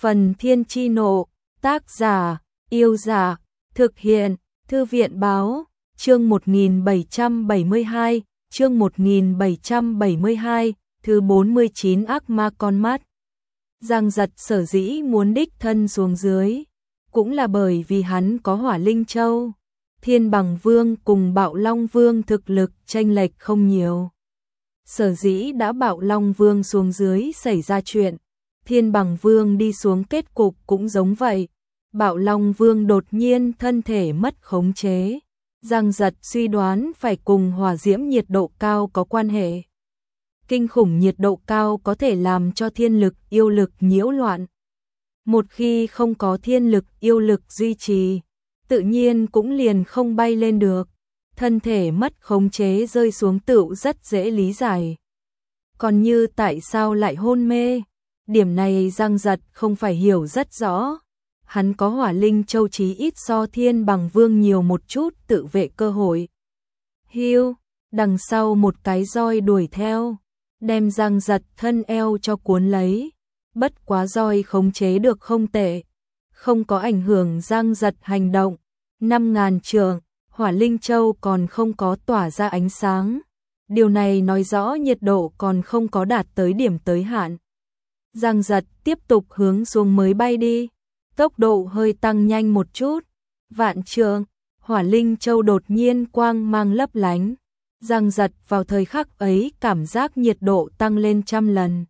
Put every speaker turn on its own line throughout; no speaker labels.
Phần Thiên Chi Nộ, tác giả, Yêu Giả, thực hiện, Thư viện Báo, chương 1772, chương 1772, thứ 49 ác ma con mắt. Giang Giật sở dĩ muốn đích thân xuống dưới, cũng là bởi vì hắn có Hỏa Linh Châu. Thiên Bằng Vương cùng Bạo Long Vương thực lực chênh lệch không nhiều. Sở dĩ đã Bạo Long Vương xuống dưới xảy ra chuyện, Thiên Bằng Vương đi xuống kết cục cũng giống vậy. Bạo Long Vương đột nhiên thân thể mất khống chế. Giang Giật suy đoán phải cùng hỏa diễm nhiệt độ cao có quan hệ. Kinh khủng nhiệt độ cao có thể làm cho thiên lực yêu lực nhiễu loạn. Một khi không có thiên lực yêu lực duy trì, tự nhiên cũng liền không bay lên được. Thân thể mất khống chế rơi xuống tựu rất dễ lý giải. Còn như tại sao lại hôn mê, điểm này Giang Giật không phải hiểu rất rõ. Hắn có Hỏa Linh Châu chí ít so Thiên Bằng Vương nhiều một chút tự vệ cơ hội. Hiu, đằng sau một cái roi đuổi theo, đem Giang Giật thân eo cho cuốn lấy. Bất quá roi khống chế được không tệ, không có ảnh hưởng Giang Giật hành động. 5.000 trượng, Hỏa Linh Châu còn không có tỏa ra ánh sáng. Điều này nói rõ nhiệt độ còn không có đạt tới điểm tới hạn. Giang Giật tiếp tục hướng xuống mới bay đi. Tốc độ hơi tăng nhanh một chút. Vạn trượng, Hỏa Linh Châu đột nhiên quang mang lấp lánh. Giang Giật vào thời khắc ấy cảm giác nhiệt độ tăng lên 100 lần.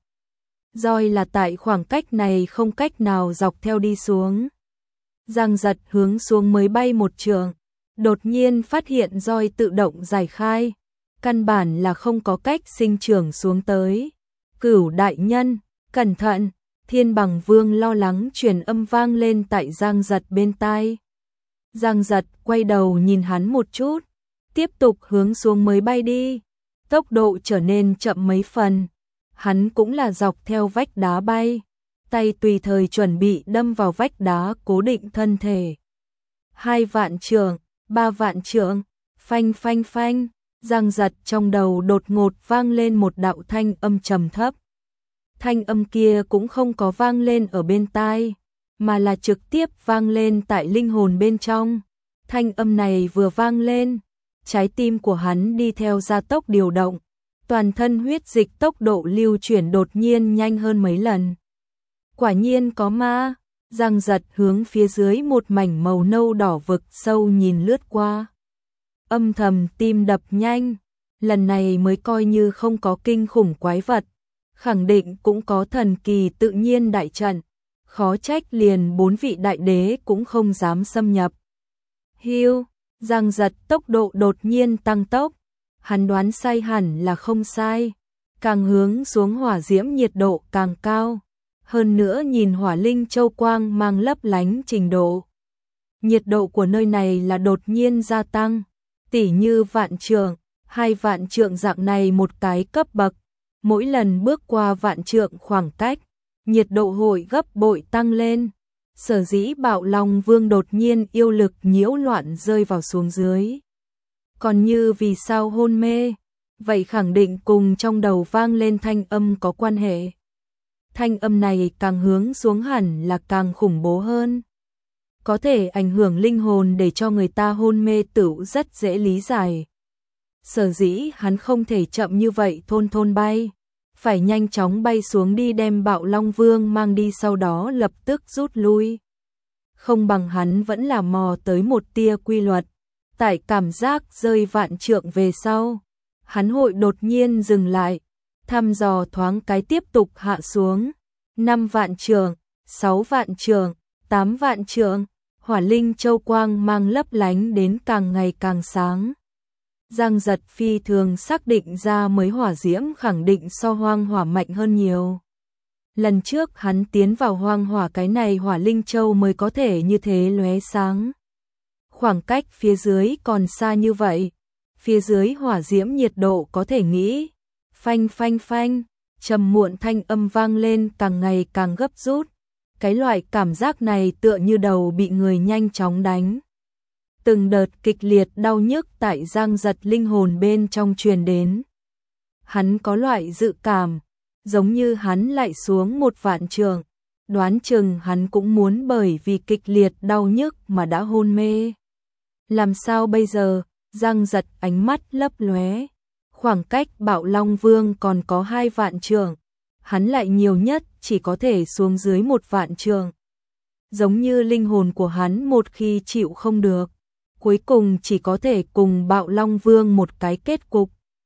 Roi là tại khoảng cách này không cách nào dọc theo đi xuống. Giang Giật hướng xuống mới bay một trượng, đột nhiên phát hiện roi tự động giải khai, căn bản là không có cách sinh trưởng xuống tới. Cửu đại nhân, cẩn thận! Thiên Bằng Vương lo lắng truyền âm vang lên tại Giang Giật bên tai. Giang Giật quay đầu nhìn hắn một chút, tiếp tục hướng xuống mới bay đi. Tốc độ trở nên chậm mấy phần. Hắn cũng là dọc theo vách đá bay, tay tùy thời chuẩn bị đâm vào vách đá cố định thân thể. 2 vạn trượng, 3 vạn trượng, phanh phanh phanh. Giang Giật trong đầu đột ngột vang lên một đạo thanh âm trầm thấp. Thanh âm kia cũng không có vang lên ở bên tai, mà là trực tiếp vang lên tại linh hồn bên trong. Thanh âm này vừa vang lên, trái tim của hắn đi theo gia tốc điều động, toàn thân huyết dịch tốc độ lưu chuyển đột nhiên nhanh hơn mấy lần. Quả nhiên có ma. Giang Giật hướng phía dưới một mảnh màu nâu đỏ vực sâu nhìn lướt qua. Âm thầm tim đập nhanh, lần này mới coi như không có kinh khủng quái vật, khẳng định cũng có thần kỳ tự nhiên đại trận, khó trách liền 4 vị đại đế cũng không dám xâm nhập. Hiu, Giang Giật tốc độ đột nhiên tăng tốc, hắn đoán sai hẳn là không sai, càng hướng xuống hỏa diễm nhiệt độ càng cao, hơn nữa nhìn Hỏa Linh Châu quang mang lấp lánh trình độ. Nhiệt độ của nơi này là đột nhiên gia tăng, tỉ như vạn trượng, 2 vạn trượng dạng này một cái cấp bậc, mỗi lần bước qua vạn trượng khoảng cách, nhiệt độ hội gấp bội tăng lên. Sở dĩ Bạo Long Vương đột nhiên yêu lực nhiễu loạn rơi vào xuống dưới. Còn như vì sao hôn mê, vậy khẳng định cùng trong đầu vang lên thanh âm có quan hệ. Thanh âm này càng hướng xuống hẳn là càng khủng bố hơn. Có thể ảnh hưởng linh hồn để cho người ta hôn mê tửu rất dễ lý giải. Sở dĩ hắn không thể chậm như vậy thôn thôn bay, phải nhanh chóng bay xuống đi đem Bạo Long Vương mang đi, sau đó lập tức rút lui. Không bằng hắn vẫn là mò tới một tia quy luật, tại cảm giác rơi vạn trượng về sau, hắn hội đột nhiên dừng lại, thăm dò thoáng cái tiếp tục hạ xuống. 5 vạn trượng, 6 vạn trượng, 8 vạn trượng, Hỏa Linh Châu quang mang lấp lánh đến càng ngày càng sáng. Giang Giật phi thường xác định ra mới hỏa diễm khẳng định so hoang hỏa mạnh hơn nhiều. Lần trước hắn tiến vào hoang hỏa cái này Hỏa Linh Châu mới có thể như thế lóe sáng. Khoảng cách phía dưới còn xa như vậy, phía dưới hỏa diễm nhiệt độ có thể nghĩ. Phanh phanh phanh, trầm muộn thanh âm vang lên càng ngày càng gấp rút. Cái loại cảm giác này tựa như đầu bị người nhanh chóng đánh. Từng đợt kịch liệt đau nhức tại Giang Giật linh hồn bên trong truyền đến. Hắn có loại dự cảm, giống như hắn lại xuống 1 vạn trượng, đoán chừng hắn cũng muốn bởi vì kịch liệt đau nhức mà đã hôn mê. Làm sao bây giờ? Giang Giật ánh mắt lấp lóe. Khoảng cách Bạo Long Vương còn có 2 vạn trượng, hắn lại nhiều nhất chỉ có thể xuống dưới 1 vạn trượng. Giống như linh hồn của hắn một khi chịu không được, cuối cùng chỉ có thể cùng Bạo Long Vương một cái kết cục.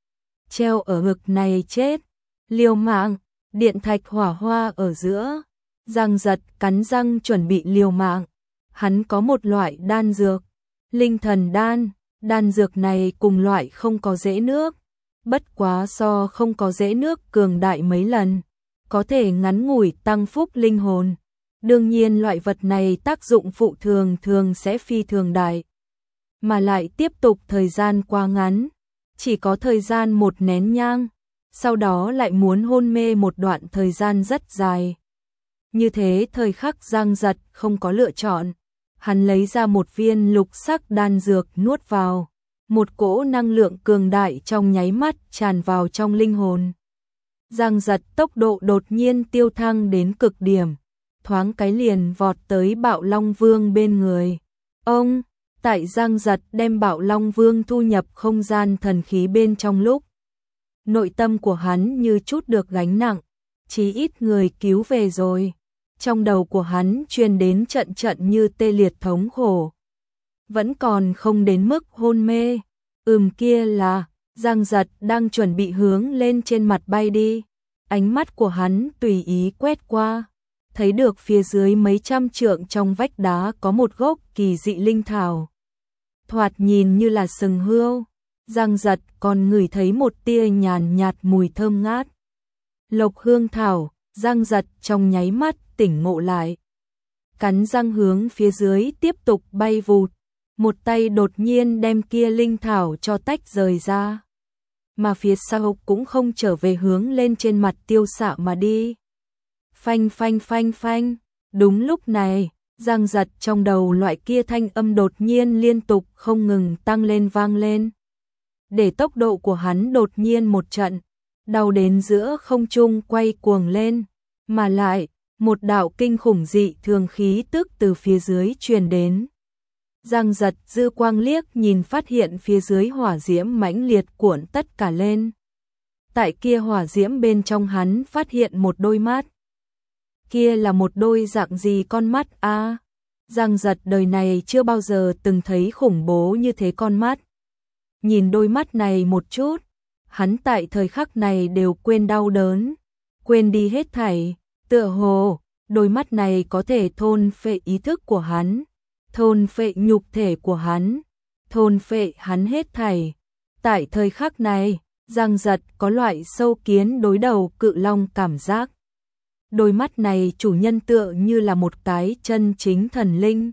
Treo ở ngực này chết, liều mạng, điện thạch hỏa hoa ở giữa. Giang Giật cắn răng chuẩn bị liều mạng. Hắn có một loại đan dược, linh thần đan, đan dược này cùng loại không có rễ nước, bất quá so không có rễ nước cường đại mấy lần, có thể ngắn ngủi tăng phúc linh hồn. Đương nhiên loại vật này tác dụng phụ thường thường sẽ phi thường đại, mà lại tiếp tục thời gian quá ngắn, chỉ có thời gian 1 nén nhang, sau đó lại muốn hôn mê một đoạn thời gian rất dài. Như thế thời khắc Giang Giật không có lựa chọn, hắn lấy ra một viên lục sắc đan dược nuốt vào, một cỗ năng lượng cường đại trong nháy mắt tràn vào trong linh hồn. Giang Giật tốc độ đột nhiên tiêu thăng đến cực điểm, thoáng cái liền vọt tới Bạo Long Vương bên người. Ông, tại Giang Giật đem Bạo Long Vương thu nhập không gian thần khí bên trong lúc, nội tâm của hắn như chút được gánh nặng, chí ít người cứu về rồi. Trong đầu của hắn truyền đến trận trận như tê liệt thống khổ. Vẫn còn không đến mức hôn mê. Kia là, Giang Giật đang chuẩn bị hướng lên trên mặt bay đi. Ánh mắt của hắn tùy ý quét qua, thấy được phía dưới mấy trăm trượng trong vách đá có một gốc kỳ dị linh thảo. Thoạt nhìn như là sừng hươu. Giang Giật còn ngửi thấy một tia nhàn nhạt mùi thơm ngát. Lộc hương thảo. Giang Giật trong nháy mắt tỉnh ngộ lại, cắn răng hướng phía dưới tiếp tục bay vụt, một tay đột nhiên đem kia linh thảo cho tách rời ra, mà phía sau cũng không trở về hướng lên trên mặt tiêu xạ mà đi. Phanh phanh phanh phanh, đúng lúc này, Giang Giật trong đầu loại kia thanh âm đột nhiên liên tục không ngừng tăng lên vang lên, để tốc độ của hắn đột nhiên một trận, đau đến giữa không trung quay cuồng lên, mà lại, một đạo kinh khủng dị thường khí tức từ phía dưới truyền đến. Giang Giật dư quang liếc nhìn phát hiện phía dưới hỏa diễm mãnh liệt cuộn tất cả lên. Tại kia hỏa diễm bên trong hắn phát hiện một đôi mắt. Kia là một đôi dạng gì con mắt a? Giang Giật đời này chưa bao giờ từng thấy khủng bố như thế con mắt. Nhìn đôi mắt này một chút, hắn tại thời khắc này đều quên đau đớn, quên đi hết thảy, tựa hồ, đôi mắt này có thể thôn phệ ý thức của hắn, thôn phệ nhục thể của hắn, thôn phệ hắn hết thảy. Tại thời khắc này, Giang Giật có loại sâu kiến đối đầu cự long cảm giác. Đôi mắt này chủ nhân tựa như là một cái chân chính thần linh,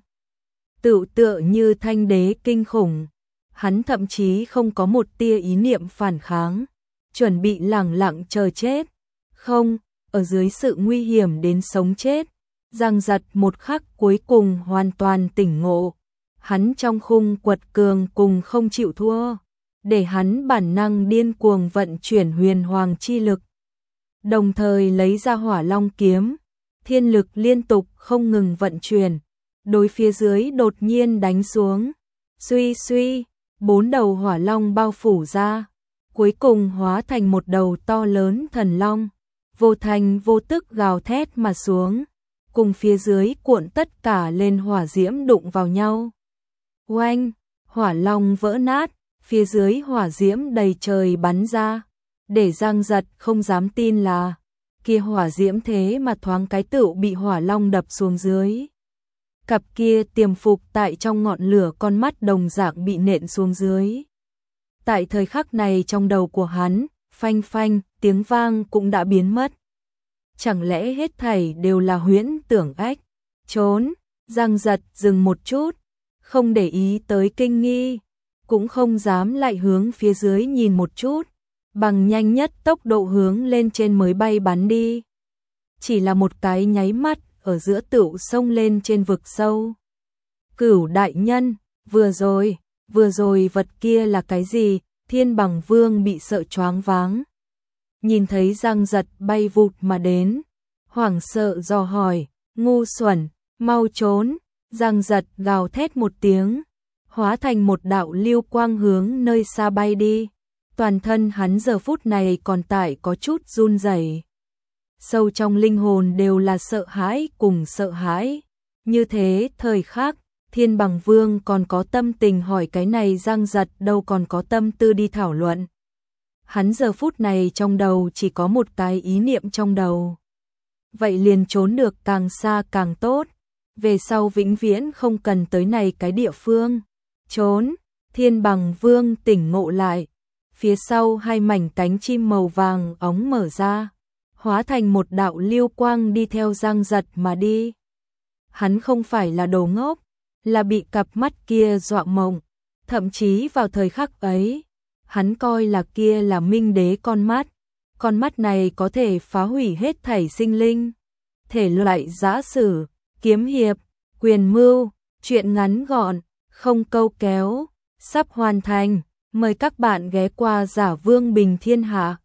tựa như thanh đế kinh khủng. Hắn thậm chí không có một tia ý niệm phản kháng, chuẩn bị lẳng lặng chờ chết. Không, ở dưới sự nguy hiểm đến sống chết, Giang Giật một khắc cuối cùng hoàn toàn tỉnh ngộ. Hắn trong khung quật cường cùng không chịu thua, để hắn bản năng điên cuồng vận chuyển huyền hoàng chi lực. Đồng thời lấy ra hỏa long kiếm, thiên lực liên tục không ngừng vận chuyển, đối phía dưới đột nhiên đánh xuống. Suy suy, 4 đầu hỏa long bao phủ ra, cuối cùng hóa thành một đầu to lớn thần long, vô thành vô tức gào thét mà xuống, cùng phía dưới cuộn tất cả lên hỏa diễm đụng vào nhau. Oanh, hỏa long vỡ nát, phía dưới hỏa diễm đầy trời bắn ra, để Giang Giật không dám tin là kia hỏa diễm thế mà thoáng cái tựu bị hỏa long đập xuống dưới. Cặp kia tiềm phục tại trong ngọn lửa con mắt đồng dạng bị nện xuống dưới. Tại thời khắc này trong đầu của hắn, phanh phanh, tiếng vang cũng đã biến mất. Chẳng lẽ hết thảy đều là huyễn tưởng ách? Trốn, Giang Giật dừng một chút, không để ý tới kinh nghi, cũng không dám lại hướng phía dưới nhìn một chút, bằng nhanh nhất tốc độ hướng lên trên mới bay bắn đi. Chỉ là một cái nháy mắt, ở giữa tựu sông lên trên vực sâu. Cửu đại nhân, vừa rồi vật kia là cái gì? Thiên Bằng Vương bị sợ choáng váng. Nhìn thấy Giang Giật bay vụt mà đến, hoảng sợ dò hỏi, Ngu xuẩn, mau trốn, Giang Giật gào thét một tiếng, hóa thành một đạo lưu quang hướng nơi xa bay đi. Toàn thân hắn giờ phút này còn tại có chút run rẩy. Sâu trong linh hồn đều là sợ hãi cùng sợ hãi. Như thế thời khắc, Thiên Bằng Vương còn có tâm tình hỏi cái này, Giang Giật đâu còn có tâm tư đi thảo luận. Hắn giờ phút này trong đầu chỉ có một cái ý niệm trong đầu. Vậy liền trốn được càng xa càng tốt. Về sau vĩnh viễn không cần tới này cái địa phương. Trốn, Thiên Bằng Vương tỉnh ngộ lại. Phía sau hai mảnh cánh chim màu vàng óng mở ra, hóa thành một đạo lưu quang đi theo Giang Giật mà đi. Hắn không phải là đồ ngốc, là bị cặp mắt kia dọa mộng. Thậm chí vào thời khắc ấy, hắn coi là kia là Minh Đế con mắt này có thể phá hủy hết thảy sinh linh. Thể loại giã sử, kiếm hiệp, quyền mưu, truyện ngắn gọn, không câu kéo, sắp hoàn thành. Mời các bạn ghé qua Giả Vương Bình Thiên Hạ.